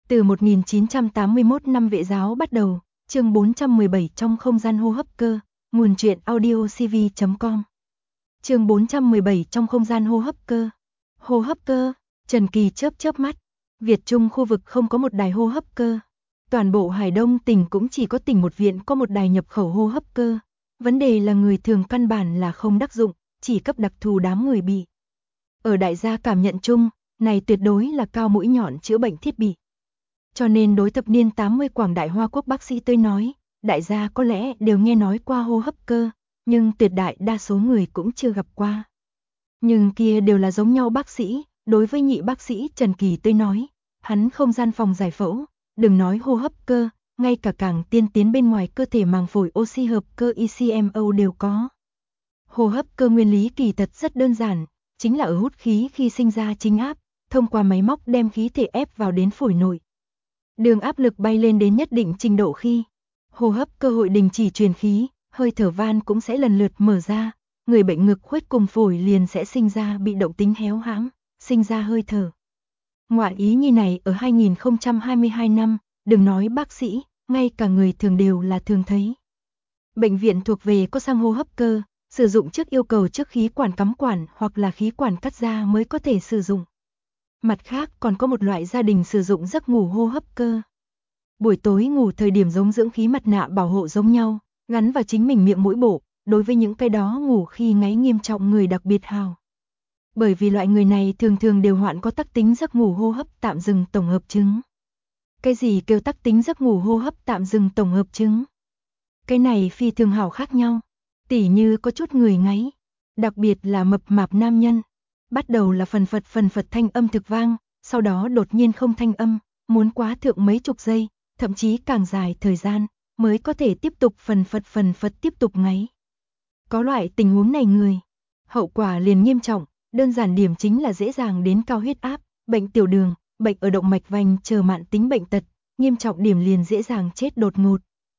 Từ 1981 năm vệ giáo bắt đầu, chương 417 trong không gian hô hấp cơ, nguồn truyện audiocv.com. Chương 417 trong không gian hô hấp cơ. Hô hấp cơ, Trần Kỳ chớp mắt. Việt Trung khu vực không có một đài hô hấp cơ. Toàn bộ Hải Đông tỉnh cũng chỉ có tỉnh một viện có một đài nhập khẩu hô hấp cơ. Vấn đề là người thường căn bản là không đắc dụng, chỉ cấp đặc thù đám người bị. Ở đại gia cảm nhận chung, này tuyệt đối là cao mũi nhọn chữa bệnh thiết bị. Cho nên đối thập niên 80 Quảng Đại Hoa Quốc bác sĩ tới nói, đại gia có lẽ đều nghe nói qua hô hấp cơ, nhưng tuyệt đại đa số người cũng chưa gặp qua. Nhưng kia đều là giống nhau bác sĩ, đối với nhị bác sĩ Trần Kỳ tới nói, hắn không gian phòng giải phẫu, đừng nói hô hấp cơ, ngay cả càng tiên tiến bên ngoài cơ thể màng phổi oxy hợp cơ ECMO đều có. Hô hấp cơ nguyên lý kỳ thật rất đơn giản, chính là ở hút khí khi sinh ra chính áp, thông qua máy móc đem khí thể ép vào đến phổi nội. Đường áp lực bay lên đến nhất định trình độ khi hô hấp cơ hội đình chỉ truyền khí, hơi thở van cũng sẽ lần lượt mở ra, người bệnh ngực khuếch cùng phổi liền sẽ sinh ra bị động tính héo hãm, sinh ra hơi thở. Ngoại ý như này ở 2022 năm, đừng nói bác sĩ, ngay cả người thường đều là thường thấy. Bệnh viện thuộc về có sang hô hấp cơ, sử dụng trước yêu cầu trước khí quản cắm quản hoặc là khí quản cắt ra mới có thể sử dụng. Mặt khác còn có một loại gia đình sử dụng giấc ngủ hô hấp cơ. Buổi tối ngủ thời điểm giống dưỡng khí mặt nạ bảo hộ giống nhau, gắn vào chính mình miệng mũi bộ, đối với những cái đó ngủ khi ngáy nghiêm trọng người đặc biệt hào. Bởi vì loại người này thường thường đều hoạn có tắc tính giấc ngủ hô hấp tạm dừng tổng hợp chứng. Cái gì kêu tắc tính giấc ngủ hô hấp tạm dừng tổng hợp chứng? Cái này phi thường hảo khác nhau, tỉ như có chút người ngáy, đặc biệt là mập mạp nam nhân. Bắt đầu là phần phật thanh âm thực vang, sau đó đột nhiên không thanh âm, muốn quá thượng mấy chục giây, thậm chí càng dài thời gian, mới có thể tiếp tục phần phật tiếp tục ngáy. Có loại tình huống này người, hậu quả liền nghiêm trọng, đơn giản điểm chính là dễ dàng đến cao huyết áp, bệnh tiểu đường, bệnh ở động mạch vành chờ mạn tính bệnh tật, nghiêm trọng điểm liền dễ dàng chết đột ngột.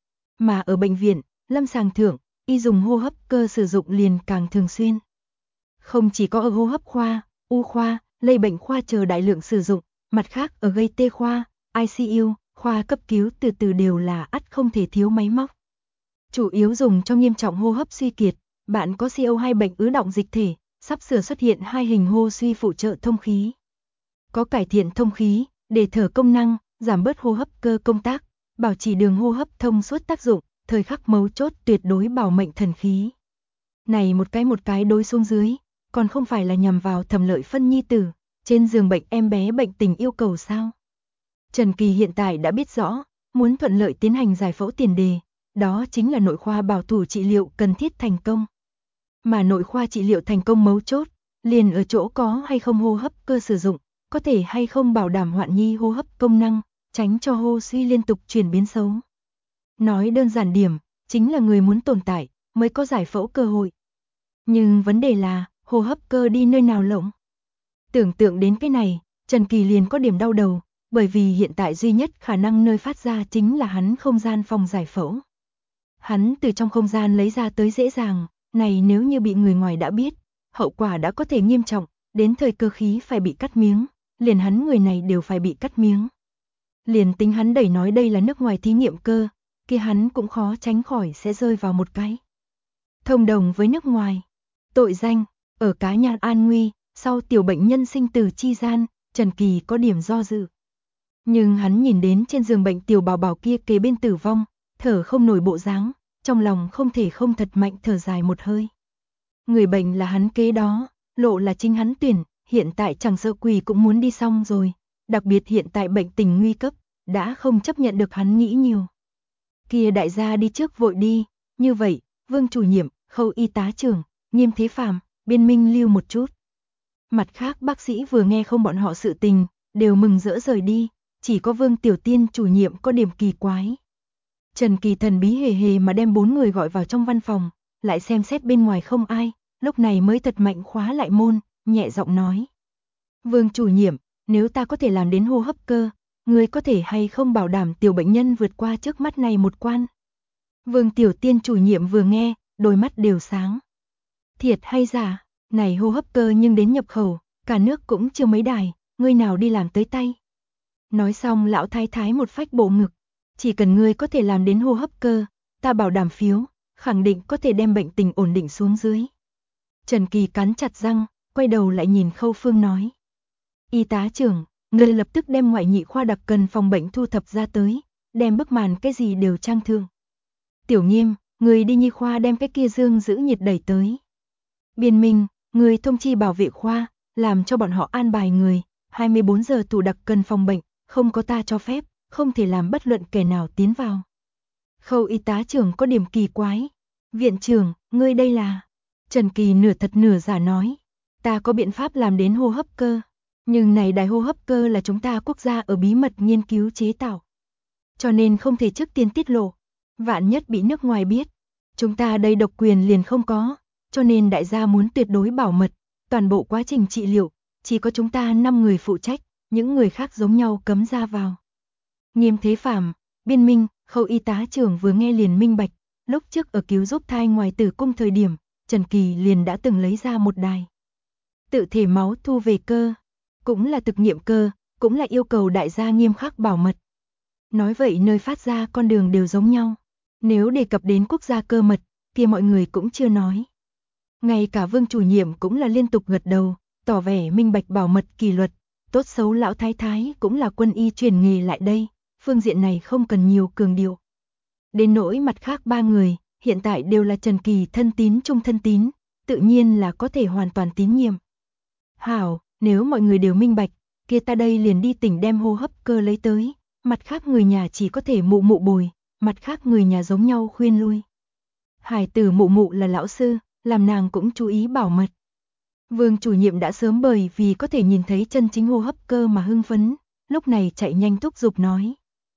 Mà ở bệnh viện, lâm sàng thượng, y dùng hô hấp cơ sử dụng liền càng thường xuyên. Không chỉ có ở hô hấp khoa, u khoa, lây bệnh khoa chờ đại lượng sử dụng, mặt khác ở gây tê khoa, ICU, khoa cấp cứu từ từ đều là ắt không thể thiếu máy móc. Chủ yếu dùng cho nghiêm trọng hô hấp suy kiệt, bạn có CO2 bệnh ứ đọng dịch thể, sắp sửa xuất hiện hai hình hô suy phụ trợ thông khí. Có cải thiện thông khí, để thở công năng, giảm bớt hô hấp cơ công tác, bảo trì đường hô hấp thông suốt tác dụng, thời khắc mấu chốt tuyệt đối bảo mệnh thần khí. Này một cái đối xuống dưới, còn không phải là nhằm vào Thẩm Lợi Phân nhi tử, trên giường bệnh em bé bệnh tình yêu cầu sao? Trần Kỳ hiện tại đã biết rõ, muốn thuận lợi tiến hành giải phẫu tiền đề, đó chính là nội khoa bảo thủ trị liệu cần thiết thành công. Mà nội khoa trị liệu thành công mấu chốt, liền ở chỗ có hay không hô hấp cơ sử dụng, có thể hay không bảo đảm hoạn nhi hô hấp công năng, tránh cho hô suy liên tục chuyển biến xấu. Nói đơn giản điểm, chính là người muốn tồn tại, mới có giải phẫu cơ hội. Nhưng vấn đề là, hô hấp cơ đi nơi nào lộng? Tưởng tượng đến cái này, Trần Kỳ liền có điểm đau đầu, bởi vì hiện tại duy nhất khả năng nơi phát ra chính là hắn không gian phòng giải phẫu. Hắn từ trong không gian lấy ra tới dễ dàng, này nếu như bị người ngoài đã biết, hậu quả đã có thể nghiêm trọng, đến thời cơ khí phải bị cắt miếng, liền hắn người này đều phải bị cắt miếng. Liền tính hắn đẩy nói đây là nước ngoài thí nghiệm cơ, kia hắn cũng khó tránh khỏi sẽ rơi vào một cái thông đồng với nước ngoài. Tội danh, ở cá nhân an nguy, sau tiểu bệnh nhân sinh tử chi gian, Trần Kỳ có điểm do dự. Nhưng hắn nhìn đến trên giường bệnh tiểu bảo bảo kia kế bên tử vong, thở không nổi bộ dáng, trong lòng không thể không thật mạnh thở dài một hơi. Người bệnh là hắn kế đó, lộ là chính hắn tuyển, hiện tại chẳng sợ quỳ cũng muốn đi xong rồi, đặc biệt hiện tại bệnh tình nguy cấp, đã không chấp nhận được hắn nghĩ nhiều. Kia đại gia đi trước vội đi, như vậy, Vương chủ nhiệm, Khâu y tá trưởng, Nghiêm Thế Phàm, Biên Minh lưu một chút. Mặt khác bác sĩ vừa nghe không bọn họ sự tình, đều mừng rỡ rời đi, chỉ có Vương Tiểu Tiên chủ nhiệm có điểm kỳ quái. Trần Kỳ thần bí hề hề mà đem 4 người gọi vào trong văn phòng, lại xem xét bên ngoài không ai, lúc này mới thật mạnh khóa lại môn, nhẹ giọng nói. Vương chủ nhiệm, nếu ta có thể làm đến hô hấp cơ, người có thể hay không bảo đảm tiểu bệnh nhân vượt qua trước mắt này một quan? Vương Tiểu Tiên chủ nhiệm vừa nghe, đôi mắt đều sáng. Thiệt hay giả, này hô hấp cơ nhưng đến nhập khẩu, cả nước cũng chưa mấy đài, người nào đi làm tới tay. Nói xong lão thái thái một phách bộ ngực. Chỉ cần ngươi có thể làm đến hô hấp cơ, ta bảo đảm phiếu, khẳng định có thể đem bệnh tình ổn định xuống dưới. Trần Kỳ cắn chặt răng, quay đầu lại nhìn Khâu Phương nói. Y tá trưởng, ngươi lập tức đem ngoại nhị khoa đặc cần phòng bệnh thu thập ra tới, đem bức màn cái gì đều trang thượng. Tiểu Nghiêm, ngươi đi nhi khoa đem cái kia dương giữ nhiệt đẩy tới. Biên Minh, ngươi thông chi bảo vệ khoa, làm cho bọn họ an bài người, 24 giờ tủ đặc cần phòng bệnh, không có ta cho phép, không thể làm bất luận kẻ nào tiến vào. Khâu y tá trưởng có điểm kỳ quái. Viện trưởng, ngươi đây là... Trần Kỳ nửa thật nửa giả nói. Ta có biện pháp làm đến hô hấp cơ. Nhưng này đài hô hấp cơ là chúng ta quốc gia ở bí mật nghiên cứu chế tạo. Cho nên không thể trước tiên tiết lộ. Vạn nhất bị nước ngoài biết. Chúng ta đây độc quyền liền không có. Cho nên đại gia muốn tuyệt đối bảo mật. Toàn bộ quá trình trị liệu, chỉ có chúng ta 5 người phụ trách. Những người khác giống nhau cấm ra vào. Nghiêm Thế Phạm, Biên Minh, Khâu y tá trưởng vừa nghe liền minh bạch. Lúc trước ở cứu giúp thai ngoài tử cung thời điểm, Trần Kỳ liền đã từng lấy ra một đài. Tự thể máu thu về cơ, cũng là thực nghiệm cơ, cũng là yêu cầu đại gia nghiêm khắc bảo mật. Nói vậy nơi phát ra con đường đều giống nhau. Nếu đề cập đến quốc gia cơ mật, kia mọi người cũng chưa nói. Ngay cả Vương chủ nhiệm cũng là liên tục gật đầu, tỏ vẻ minh bạch bảo mật kỷ luật. Tốt xấu lão thái thái cũng là quân y truyền nghề lại đây, phương diện này không cần nhiều cường điệu. Đến nỗi mặt khác 3 người, hiện tại đều là Trần Kỳ thân tín trung thân tín, tự nhiên là có thể hoàn toàn tín nhiệm. Hảo, nếu mọi người đều minh bạch, kia ta đây liền đi tỉnh đem hô hấp cơ lấy tới, mặt khác người nhà chỉ có thể mụ mụ bồi, mặt khác người nhà giống nhau khuyên lui. Hải tử mụ mụ là lão sư, làm nàng cũng chú ý bảo mật. Vương chủ nhiệm đã sớm bởi vì có thể nhìn thấy chân chính hô hấp cơ mà hưng phấn, lúc này chạy nhanh thúc giục nói.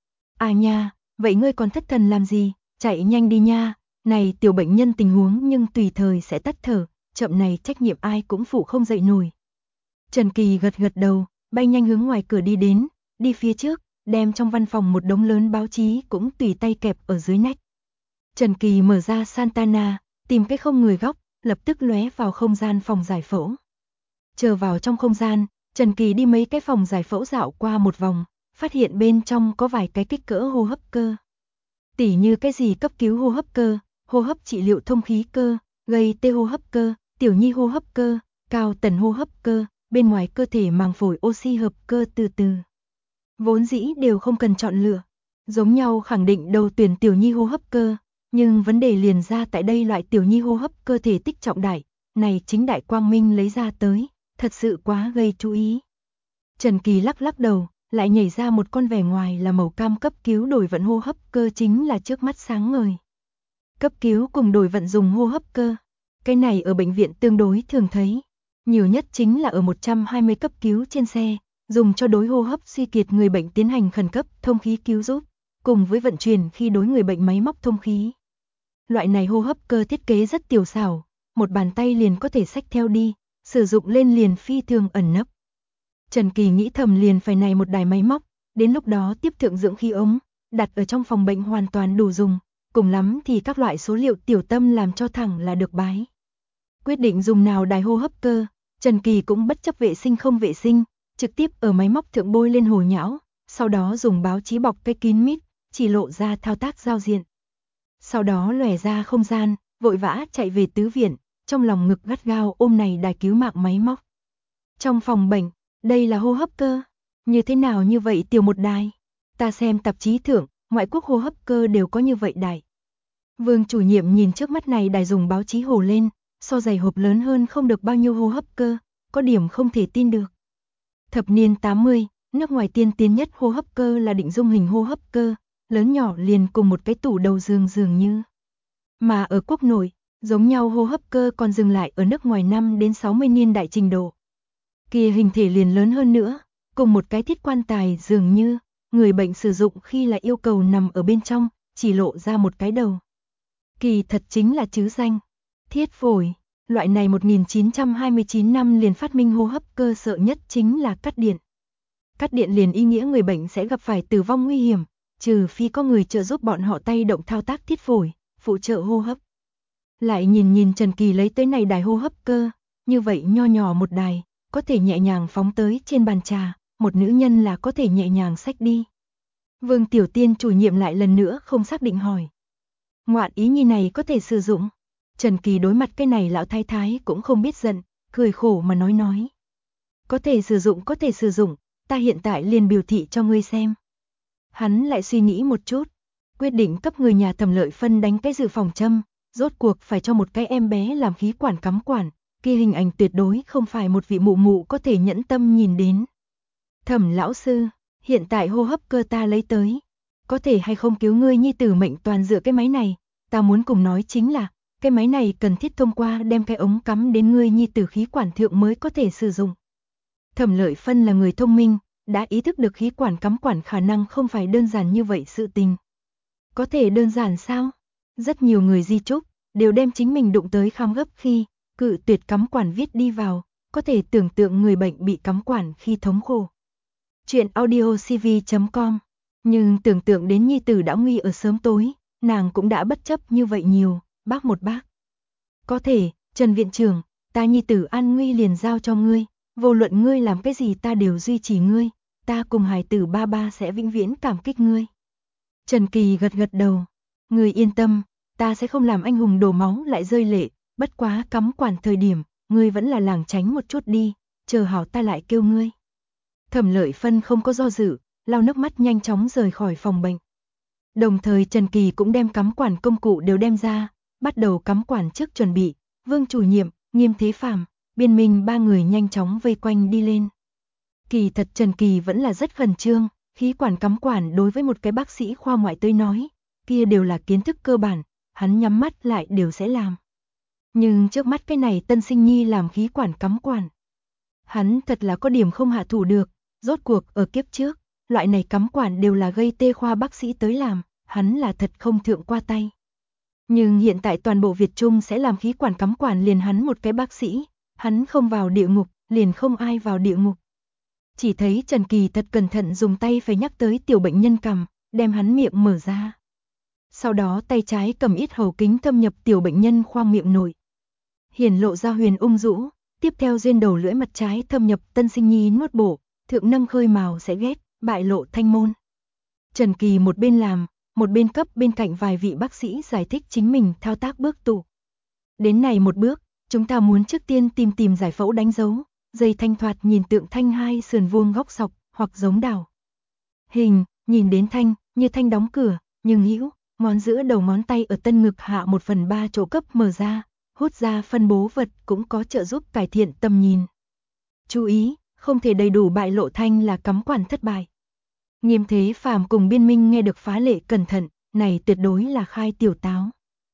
À nha, vậy ngươi còn thất thần làm gì, chạy nhanh đi nha, này tiểu bệnh nhân tình huống nhưng tùy thời sẽ tắt thở, chậm này trách nhiệm ai cũng phụ không dậy nổi. Trần Kỳ gật gật đầu, bay nhanh hướng ngoài cửa đi đến, đi phía trước, đem trong văn phòng một đống lớn báo chí cũng tùy tay kẹp ở dưới nách. Trần Kỳ mở ra Santana, tìm cái không người góc, lập tức lóe vào không gian phòng giải phẫu. Chờ vào trong không gian, Trần Kỳ đi mấy cái phòng giải phẫu dạo qua một vòng, phát hiện bên trong có vài cái kích cỡ hô hấp cơ. Tỉ như cái gì cấp cứu hô hấp cơ, hô hấp trị liệu thông khí cơ, gây tê hô hấp cơ, tiểu nhi hô hấp cơ, cao tần hô hấp cơ, bên ngoài cơ thể màng phổi oxy hợp cơ từ từ. Vốn dĩ đều không cần chọn lựa, giống nhau khẳng định đầu tuyển tiểu nhi hô hấp cơ, nhưng vấn đề liền ra tại đây loại tiểu nhi hô hấp cơ thể tích trọng đại, này chính đại quang minh lấy ra tới, thật sự quá gây chú ý. Trần Kỳ lắc lắc đầu, lại nhảy ra một con vẻ ngoài là màu cam cấp cứu đổi vận hô hấp cơ chính là trước mắt sáng ngời. Cấp cứu cùng đổi vận dùng hô hấp cơ, cái này ở bệnh viện tương đối thường thấy, nhiều nhất chính là ở 120 cấp cứu trên xe, dùng cho đối hô hấp suy kiệt người bệnh tiến hành khẩn cấp thông khí cứu giúp, cùng với vận chuyển khi đối người bệnh máy móc thông khí. Loại này hô hấp cơ thiết kế rất tiểu xảo, một bàn tay liền có thể xách theo đi, sử dụng lên liền phi thường ẩn nấp. Trần Kỳ nghĩ thầm liền phải này một đài máy móc, đến lúc đó tiếp thượng dưỡng khí ống, đặt ở trong phòng bệnh hoàn toàn đủ dùng, cùng lắm thì các loại số liệu tiểu tâm làm cho thẳng là được bái. Quyết định dùng nào đài hô hấp cơ, Trần Kỳ cũng bất chấp vệ sinh không vệ sinh, trực tiếp ở máy móc thượng bôi lên hồ nhão, sau đó dùng báo chí bọc cái kín mít, chỉ lộ ra thao tác giao diện. Sau đó lòe ra không gian, vội vã chạy về tứ viện, trong lòng ngực gắt gao ôm này đài cứu mạng máy móc. Trong phòng bệnh, đây là hô hấp cơ, như thế nào như vậy tiểu một đài? Ta xem tạp chí thượng, ngoại quốc hô hấp cơ đều có như vậy đài. Vương chủ nhiệm nhìn trước mắt này đài dùng báo chí hồ lên, so giày hộp lớn hơn không được bao nhiêu hô hấp cơ, có điểm không thể tin được. Thập niên 80, nước ngoài tiên tiến nhất hô hấp cơ là định dung hình hô hấp cơ, lớn nhỏ liền cùng một cái tủ đầu giường dường như. Mà ở quốc nội, giống nhau hô hấp cơ còn dừng lại ở nước ngoài 5 đến 60 niên đại trình độ. Kia hình thể liền lớn hơn nữa, cùng một cái thiết quan tài dường như, người bệnh sử dụng khi là yêu cầu nằm ở bên trong, chỉ lộ ra một cái đầu. Kỳ thật chính là trứ danh. Thiết phổi, loại này 1929 năm liền phát minh hô hấp cơ sợ nhất chính là cắt điện. Cắt điện liền ý nghĩa người bệnh sẽ gặp phải tử vong nguy hiểm, trừ phi có người trợ giúp bọn họ tay động thao tác thiết phổi, phụ trợ hô hấp. Lại nhìn Trần Kỳ lấy tới này đài hô hấp cơ, như vậy nho nhỏ một đài, có thể nhẹ nhàng phóng tới trên bàn trà, một nữ nhân là có thể nhẹ nhàng xách đi. Vương Tiểu Tiên chủ nhiệm lại lần nữa không xác định hỏi. Ngoạn ý nhi này có thể sử dụng? Trần Kỳ đối mặt cái này lão thái thái cũng không biết giận, cười khổ mà nói. Có thể sử dụng, ta hiện tại liền biểu thị cho ngươi xem. Hắn lại suy nghĩ một chút, quyết định cấp người nhà Thẩm Lợi Phân đánh cái dự phòng châm, rốt cuộc phải cho một cái em bé làm khí quản cắm quản, kia hình ảnh tuyệt đối không phải một vị mụ mụ có thể nhẫn tâm nhìn đến. Thẩm lão sư, hiện tại hô hấp cơ ta lấy tới, có thể hay không cứu ngươi nhi tử mệnh toàn dựa cái máy này, ta muốn cùng nói chính là, cái máy này cần thiết thông qua đem cái ống cắm đến ngươi nhi tử khí quản thượng mới có thể sử dụng. Thẩm Lợi Phân là người thông minh, đã ý thức được khí quản cắm quản khả năng không phải đơn giản như vậy sự tình. Có thể đơn giản sao? Rất nhiều người di chúc, đều đem chính mình đụng tới kham gấp khi, cự tuyệt cắm quản viết đi vào, có thể tưởng tượng người bệnh bị cắm quản khi thống khổ. Chuyện audiocv.com. Nhưng tưởng tượng đến nhi tử đã nguy ở sớm tối, nàng cũng đã bất chấp như vậy nhiều, bác một bác. Có thể, Trần viện trưởng, ta nhi tử an nguy liền giao cho ngươi, vô luận ngươi làm cái gì ta đều duy trì ngươi, ta cùng hài tử ba ba sẽ vĩnh viễn cảm kích ngươi. Trần Kỳ gật gật đầu, ngươi yên tâm, ta sẽ không làm anh hùng đổ máu lại rơi lệ, bất quá cắm quản thời điểm, ngươi vẫn là lảng tránh một chút đi, chờ hảo ta lại kêu ngươi. Thẩm Lợi Phân không có do dự, lau nước mắt nhanh chóng rời khỏi phòng bệnh. Đồng thời Trần Kỳ cũng đem cắm quản công cụ đều đem ra, bắt đầu cắm quản trước chuẩn bị, Vương chủ nhiệm, Nghiêm Thế Phàm, Biên Minh ba người nhanh chóng vây quanh đi lên. Kỳ thật Trần Kỳ vẫn là rất khẩn trương, khí quản cắm quản đối với một cái bác sĩ khoa ngoại tới nói, kia đều là kiến thức cơ bản, hắn nhắm mắt lại đều sẽ làm. Nhưng trước mắt cái này tân sinh nhi làm khí quản cắm quản. Hắn thật là có điểm không hạ thủ được, rốt cuộc ở kiếp trước, loại này cắm quản đều là gây tê khoa bác sĩ tới làm, hắn là thật không thượng qua tay. Nhưng hiện tại toàn bộ Việt Trung sẽ làm khí quản cắm quản liền hắn một cái bác sĩ, hắn không vào địa ngục, liền không ai vào địa ngục. Chỉ thấy Trần Kỳ thật cẩn thận dùng tay phải nhắc tới tiểu bệnh nhân cằm, đem hắn miệng mở ra. Sau đó tay trái cầm ít hầu kính thâm nhập tiểu bệnh nhân khoang miệng nội. Hiển lộ ra huyền ung dũ, tiếp theo duyên đầu lưỡi mặt trái thâm nhập tân sinh nhi nuốt bổ, thượng nâng khơi mào sẽ ghét, bại lộ thanh môn. Trần Kỳ một bên làm, một bên cấp bên cạnh vài vị bác sĩ giải thích chính mình thao tác bước tụ. Đến này một bước, chúng ta muốn trước tiên tìm giải phẫu đánh dấu, dây thanh thoạt nhìn tượng thanh hai sườn vuông góc sọc, hoặc giống đào. Hình, nhìn đến thanh, như thanh đóng cửa, nhưng hữu, ngón giữa đầu ngón tay ở tân ngực hạ 1/3 chỗ cấp mở ra, hút ra phân bố vật cũng có trợ giúp cải thiện tầm nhìn. Chú ý, không thể đầy đủ bại lộ thanh là cắm quản thất bại. Nghiêm Thế Phàm cùng Biên Minh nghe được phá lệ cẩn thận, này tuyệt đối là khai tiểu táo.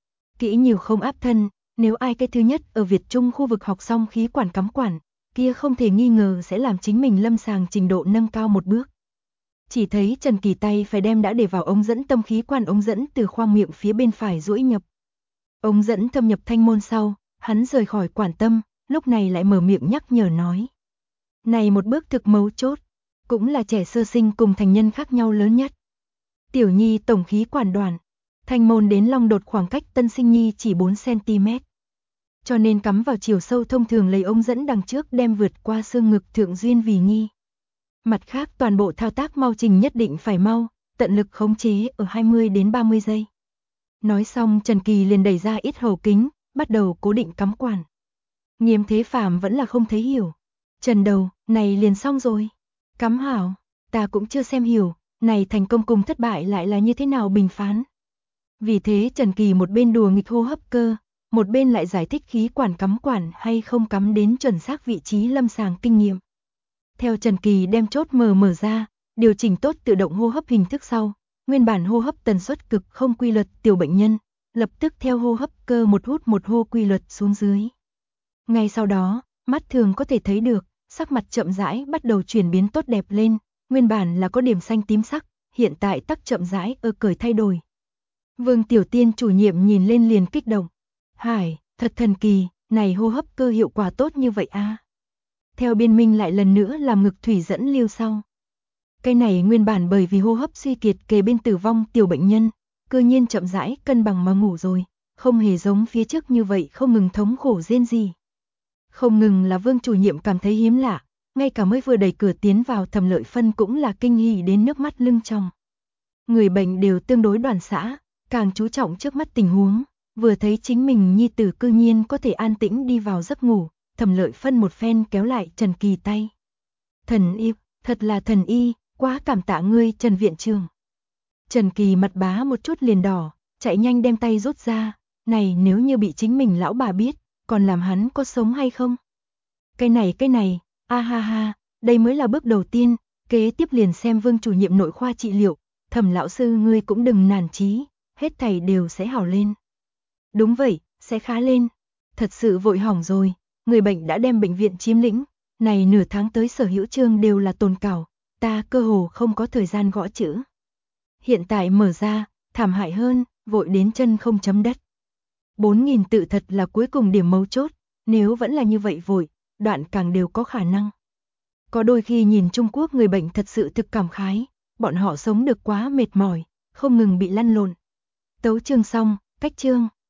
Kỹ nhiều không áp thân, nếu ai cái thứ nhất ở Việt Trung khu vực học xong khí quản cắm quản, kia không thể nghi ngờ sẽ làm chính mình lâm sàng trình độ nâng cao một bước. Chỉ thấy Trần Kỳ tay phải đem đã để vào ống dẫn tâm khí quản ống dẫn từ khoang miệng phía bên phải duỗi nhập. Ống dẫn thâm nhập thanh môn sau, hắn rời khỏi quản tâm, lúc này lại mở miệng nhắc nhở nói. Này một bước thực mấu chốt, cũng là trẻ sơ sinh cùng thành nhân khác nhau lớn nhất. Tiểu nhi tổng khí quản đoạn, thanh môn đến long đột khoảng cách tân sinh nhi chỉ 4 cm. Cho nên cắm vào chiều sâu thông thường lấy ống dẫn đằng trước đem vượt qua xương ngực thượng duyên vì nghi. Mặt khác toàn bộ thao tác mau trình nhất định phải mau, tận lực khống chế ở 20 đến 30 giây. Nói xong Trần Kỳ liền đẩy ra ít hầu kính, bắt đầu cố định cắm quản. Nghiêm Thế Phàm vẫn là không thấy hiểu. Trần đầu, này liền xong rồi. Cắm hảo, ta cũng chưa xem hiểu, này thành công cùng thất bại lại là như thế nào bình phán. Vì thế Trần Kỳ một bên đùa nghịch hô hấp cơ, một bên lại giải thích khí quản cắm quản hay không cắm đến chuẩn xác vị trí lâm sàng kinh nghiệm. Theo Trần Kỳ đem chốt mở ra, điều chỉnh tốt tự động hô hấp hình thức sau, nguyên bản hô hấp tần suất cực không quy luật tiểu bệnh nhân, lập tức theo hô hấp cơ một hút một hô quy luật xuống dưới. Ngay sau đó, mắt thường có thể thấy được, sắc mặt chậm rãi bắt đầu chuyển biến tốt đẹp lên, nguyên bản là có điểm xanh tím sắc, hiện tại tắc chậm rãi cởi thay đổi. Vương Tiểu Tiên chủ nhiệm nhìn lên liền kích động. Hải, thật thần kỳ, này hô hấp cơ hiệu quả tốt như vậy a. Theo Biên Minh lại lần nữa làm ngực thủy dẫn lưu sau. Cái này nguyên bản bởi vì hô hấp suy kiệt kề bên tử vong tiểu bệnh nhân, cơ nhiên chậm rãi cân bằng mà ngủ rồi, không hề giống phía trước như vậy không ngừng thống khổ rên gì. Không ngừng là Vương chủ nhiệm cảm thấy hiếm lạ, ngay cả mới vừa đẩy cửa tiến vào Thẩm Lợi Phân cũng là kinh hỉ đến nước mắt lưng tròng. Người bệnh đều tương đối đoàn xã, càng chú trọng trước mắt tình huống, vừa thấy chính mình nhi tử cư nhiên có thể an tĩnh đi vào giấc ngủ, Thẩm Lợi Phân một phen kéo lại Trần Kỳ tay. Thần y, thật là thần y, quá cảm tạ ngươi Trần viện trưởng. Trần Kỳ mặt bá một chút liền đỏ, chạy nhanh đem tay rút ra, này nếu như bị chính mình lão bà biết, còn làm hắn có sống hay không? Cái này, a ha ha, đây mới là bước đầu tiên, kế tiếp liền xem Vương chủ nhiệm nội khoa trị liệu, Thẩm lão sư ngươi cũng đừng nản chí, hết thảy đều sẽ hảo lên. Đúng vậy, sẽ khá lên. Thật sự vội hỏng rồi, người bệnh đã đem bệnh viện chiếm lĩnh, này nửa tháng tới sở hữu chương đều là tồn cảo, ta cơ hồ không có thời gian gõ chữ. Hiện tại mở ra, thảm hại hơn, vội đến chân không chấm đất. 4.000 tự thật là cuối cùng điểm mấu chốt, nếu vẫn là như vậy vội, đoạn càng đều có khả năng. Có đôi khi nhìn Trung Quốc người bệnh thật sự thực cảm khái, bọn họ sống được quá mệt mỏi, không ngừng bị lăn lộn. Tấu chương xong, cách chương.